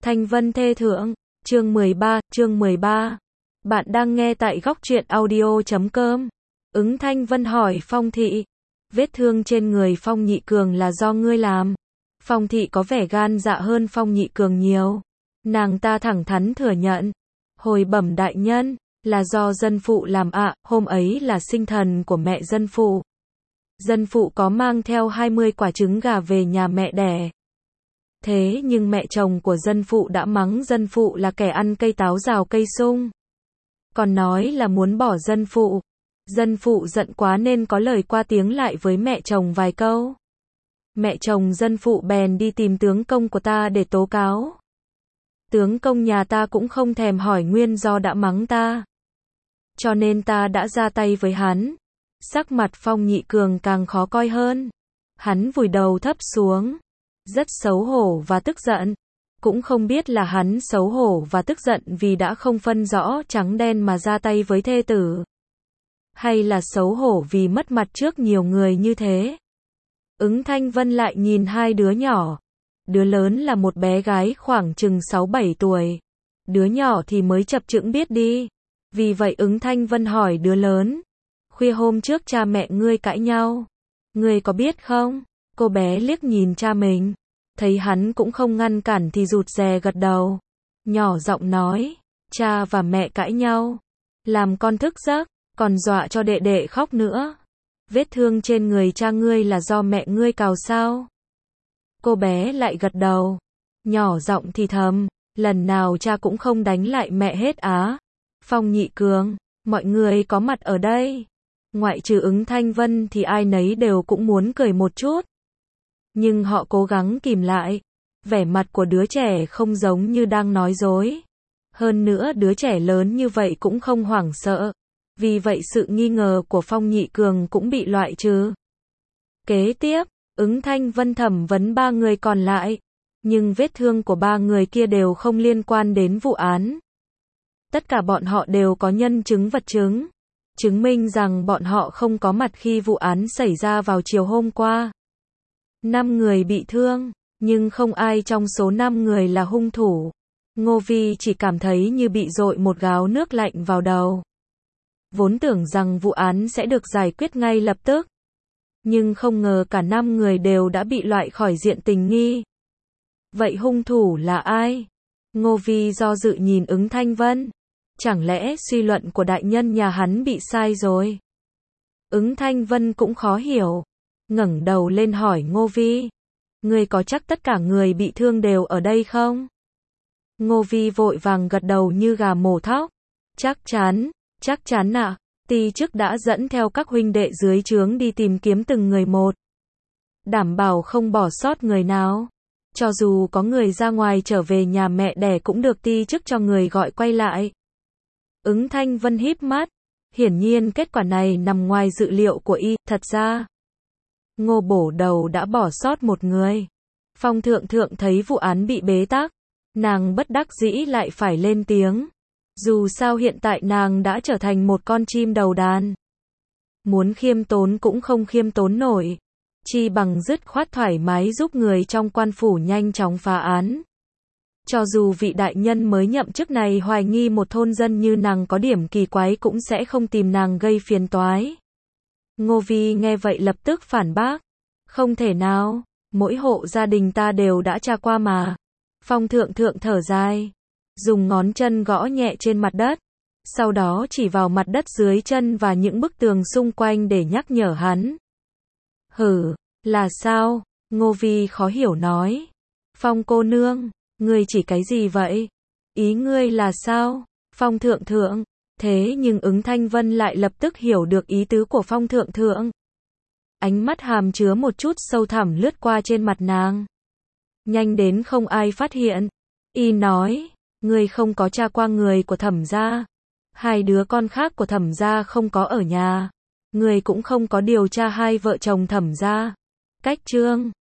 Thanh Vân Thê Thượng, chương 13. Bạn đang nghe tại góc truyện audio.com. Ứng Thanh Vân hỏi Phong Thị, vết thương trên người Phong Nhị Cường là do ngươi làm? Phong Thị có vẻ gan dạ hơn Phong Nhị Cường nhiều. Nàng ta thẳng thắn thừa nhận, hồi bẩm đại nhân, là do dân phụ làm ạ, hôm ấy là sinh thần của mẹ dân phụ. Dân phụ có mang theo 20 quả trứng gà về nhà mẹ đẻ. Thế nhưng mẹ chồng của dân phụ đã mắng dân phụ là kẻ ăn cây táo rào cây sung. Còn nói là muốn bỏ dân phụ. Dân phụ giận quá nên có lời qua tiếng lại với mẹ chồng vài câu. Mẹ chồng dân phụ bèn đi tìm tướng công của ta để tố cáo. Tướng công nhà ta cũng không thèm hỏi nguyên do đã mắng ta. Cho nên ta đã ra tay với hắn. Sắc mặt Phong Nhị Cường càng khó coi hơn. Hắn vùi đầu thấp xuống. Rất xấu hổ và tức giận. Cũng không biết là hắn xấu hổ và tức giận vì đã không phân rõ trắng đen mà ra tay với thê tử. Hay là xấu hổ vì mất mặt trước nhiều người như thế. Ứng Thanh Vân lại nhìn hai đứa nhỏ. Đứa lớn là một bé gái khoảng chừng 6-7 tuổi. Đứa nhỏ thì mới chập chững biết đi. Vì vậy Ứng Thanh Vân hỏi đứa lớn. Khuya hôm trước cha mẹ ngươi cãi nhau. Ngươi có biết không? Cô bé liếc nhìn cha mình. Thấy hắn cũng không ngăn cản thì rụt rè gật đầu. Nhỏ giọng nói. Cha và mẹ cãi nhau. Làm con thức giấc. Còn dọa cho đệ đệ khóc nữa. Vết thương trên người cha ngươi là do mẹ ngươi cào sao? Cô bé lại gật đầu. Nhỏ giọng thì thầm. Lần nào cha cũng không đánh lại mẹ hết á. Phong Nhị Cường. Mọi người có mặt ở đây. Ngoại trừ Ứng Thanh Vân thì ai nấy đều cũng muốn cười một chút. Nhưng họ cố gắng kìm lại. Vẻ mặt của đứa trẻ không giống như đang nói dối. Hơn nữa đứa trẻ lớn như vậy cũng không hoảng sợ. Vì vậy sự nghi ngờ của Phong Nhị Cường cũng bị loại trừ. Kế tiếp, Ứng Thanh Vân thẩm vấn 3 người còn lại. Nhưng vết thương của 3 người kia đều không liên quan đến vụ án. Tất cả bọn họ đều có nhân chứng vật chứng. Chứng minh rằng bọn họ không có mặt khi vụ án xảy ra vào chiều hôm qua. 5 người bị thương, nhưng không ai trong số 5 người là hung thủ. Ngô Vi chỉ cảm thấy như bị dội một gáo nước lạnh vào đầu. Vốn tưởng rằng vụ án sẽ được giải quyết ngay lập tức. Nhưng không ngờ cả 5 người đều đã bị loại khỏi diện tình nghi. Vậy hung thủ là ai? Ngô Vi do dự nhìn Ứng Thanh Vân. Chẳng lẽ suy luận của đại nhân nhà hắn bị sai rồi? Ứng Thanh Vân cũng khó hiểu. Ngẩng đầu lên hỏi Ngô Vi. Ngươi có chắc tất cả người bị thương đều ở đây không? Ngô Vi vội vàng gật đầu như gà mổ thóc. Chắc chắn ạ. Ty chức đã dẫn theo các huynh đệ dưới trướng đi tìm kiếm từng người một. Đảm bảo không bỏ sót người nào. Cho dù có người ra ngoài trở về nhà mẹ đẻ cũng được ty chức cho người gọi quay lại. Ứng Thanh Vân híp mắt. Hiển nhiên kết quả này nằm ngoài dự liệu của y. Thật ra, Ngô Bổ Đầu đã bỏ sót một người. Phong Thượng Thượng thấy vụ án bị bế tắc. Nàng bất đắc dĩ lại phải lên tiếng. Dù sao hiện tại nàng đã trở thành một con chim đầu đàn. Muốn khiêm tốn cũng không khiêm tốn nổi. Chi bằng dứt khoát thoải mái giúp người trong quan phủ nhanh chóng phá án. Cho dù vị đại nhân mới nhậm chức này hoài nghi một thôn dân như nàng có điểm kỳ quái cũng sẽ không tìm nàng gây phiền toái. Ngô Vi nghe vậy lập tức phản bác. Không thể nào, mỗi hộ gia đình ta đều đã tra qua mà. Phong Thượng Thượng thở dài. Dùng ngón chân gõ nhẹ trên mặt đất. Sau đó chỉ vào mặt đất dưới chân và những bức tường xung quanh để nhắc nhở hắn. Hử, là sao? Ngô Vi khó hiểu nói. Phong cô nương. Ngươi chỉ cái gì vậy? Ý ngươi là sao? Phong Thượng Thượng. Thế nhưng Ứng Thanh Vân lại lập tức hiểu được ý tứ của Phong Thượng Thượng. Ánh mắt hàm chứa một chút sâu thẳm lướt qua trên mặt nàng. Nhanh đến không ai phát hiện. Y nói, ngươi không có tra qua người của Thẩm gia. 2 đứa con khác của Thẩm gia không có ở nhà. Ngươi cũng không có điều tra 2 vợ chồng Thẩm gia. Cách chương